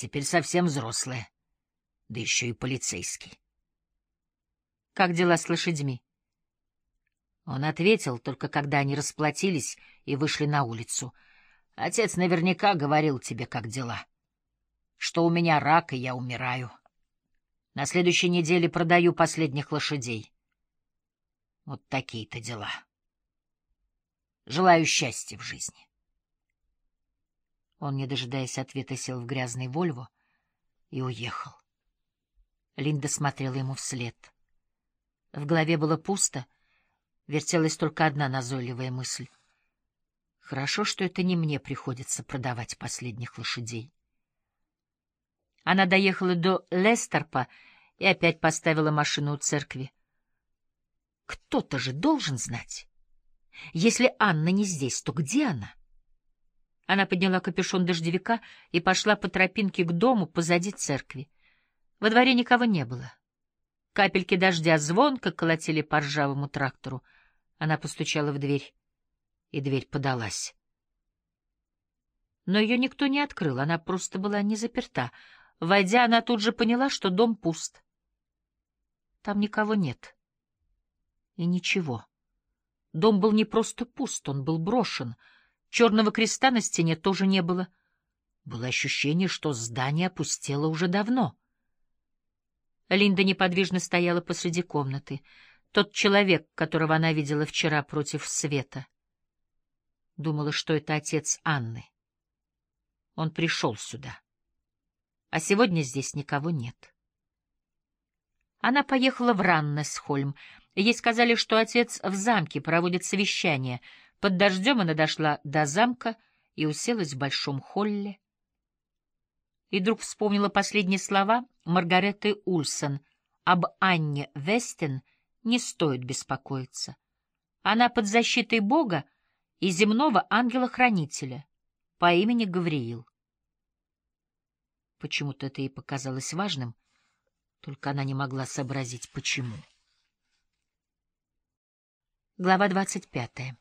теперь совсем взрослая, да еще и полицейский. Как дела с лошадьми? Он ответил, только когда они расплатились и вышли на улицу. Отец наверняка говорил тебе, как дела. Что у меня рак, и я умираю. На следующей неделе продаю последних лошадей. Вот такие-то дела. Желаю счастья в жизни. Он, не дожидаясь ответа, сел в грязный Вольво и уехал. Линда смотрела ему вслед. В голове было пусто, вертелась только одна назойливая мысль. Хорошо, что это не мне приходится продавать последних лошадей. Она доехала до Лестерпа и опять поставила машину у церкви. Кто-то же должен знать. Если Анна не здесь, то где она? Она подняла капюшон дождевика и пошла по тропинке к дому позади церкви. Во дворе никого не было. Капельки дождя звонко колотили по ржавому трактору. Она постучала в дверь, и дверь подалась. Но ее никто не открыл, она просто была не заперта. Войдя, она тут же поняла, что дом пуст. Там никого нет. И ничего. Дом был не просто пуст, он был брошен. Черного креста на стене тоже не было. Было ощущение, что здание опустело уже давно. Линда неподвижно стояла посреди комнаты. Тот человек, которого она видела вчера против света. Думала, что это отец Анны. Он пришел сюда. А сегодня здесь никого нет. Она поехала в Раннесхольм. Ей сказали, что отец в замке проводит совещание. Под дождем она дошла до замка и уселась в большом холле. И вдруг вспомнила последние слова Маргареты Ульсон. Об Анне Вестен не стоит беспокоиться. Она под защитой Бога и земного ангела-хранителя по имени Гавриил. Почему-то это ей показалось важным, только она не могла сообразить, почему. Глава 25.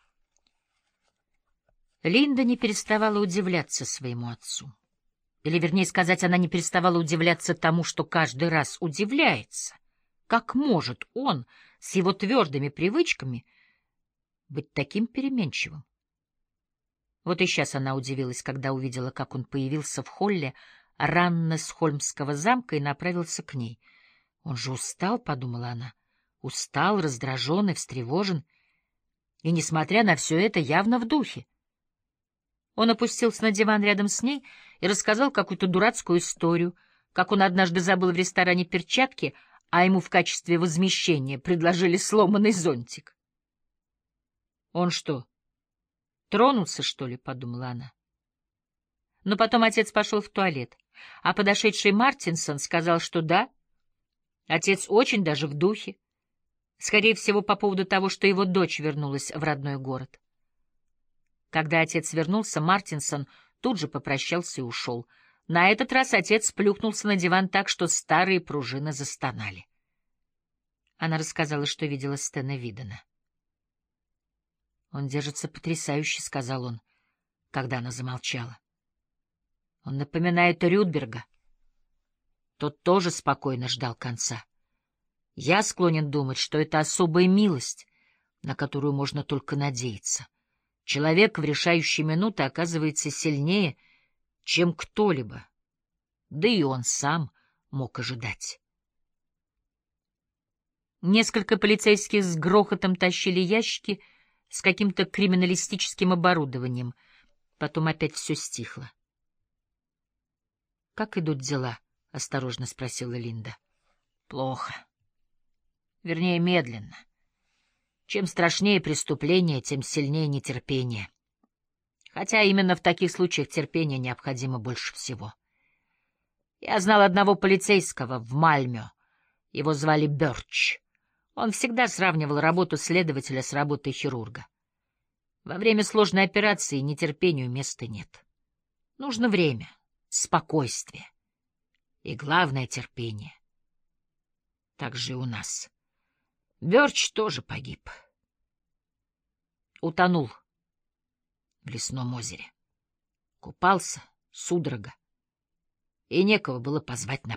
Линда не переставала удивляться своему отцу. Или, вернее сказать, она не переставала удивляться тому, что каждый раз удивляется. Как может он с его твердыми привычками быть таким переменчивым? Вот и сейчас она удивилась, когда увидела, как он появился в холле Раннесхольмского замка и направился к ней. Он же устал, — подумала она, — устал, раздражен и встревожен, и, несмотря на все это, явно в духе. Он опустился на диван рядом с ней и рассказал какую-то дурацкую историю, как он однажды забыл в ресторане перчатки, а ему в качестве возмещения предложили сломанный зонтик. «Он что, тронулся, что ли?» — подумала она. Но потом отец пошел в туалет, а подошедший Мартинсон сказал, что да, отец очень даже в духе, скорее всего, по поводу того, что его дочь вернулась в родной город. Когда отец вернулся, Мартинсон тут же попрощался и ушел. На этот раз отец плюхнулся на диван так, что старые пружины застонали. Она рассказала, что видела Стена Видена. «Он держится потрясающе», — сказал он, когда она замолчала. «Он напоминает Рюдберга. Тот тоже спокойно ждал конца. Я склонен думать, что это особая милость, на которую можно только надеяться. Человек в решающие минуты оказывается сильнее, чем кто-либо, да и он сам мог ожидать». Несколько полицейских с грохотом тащили ящики с каким-то криминалистическим оборудованием. Потом опять все стихло. «Как идут дела?» — осторожно спросила Линда. «Плохо. Вернее, медленно. Чем страшнее преступление, тем сильнее нетерпение. Хотя именно в таких случаях терпение необходимо больше всего. Я знал одного полицейского в Мальмё. Его звали Бёрч. Он всегда сравнивал работу следователя с работой хирурга. Во время сложной операции нетерпению места нет. Нужно время, спокойствие и, главное, терпение. Так же и у нас. Бёрч тоже погиб. Утонул в лесном озере. Купался, судорога. и некого было позвать на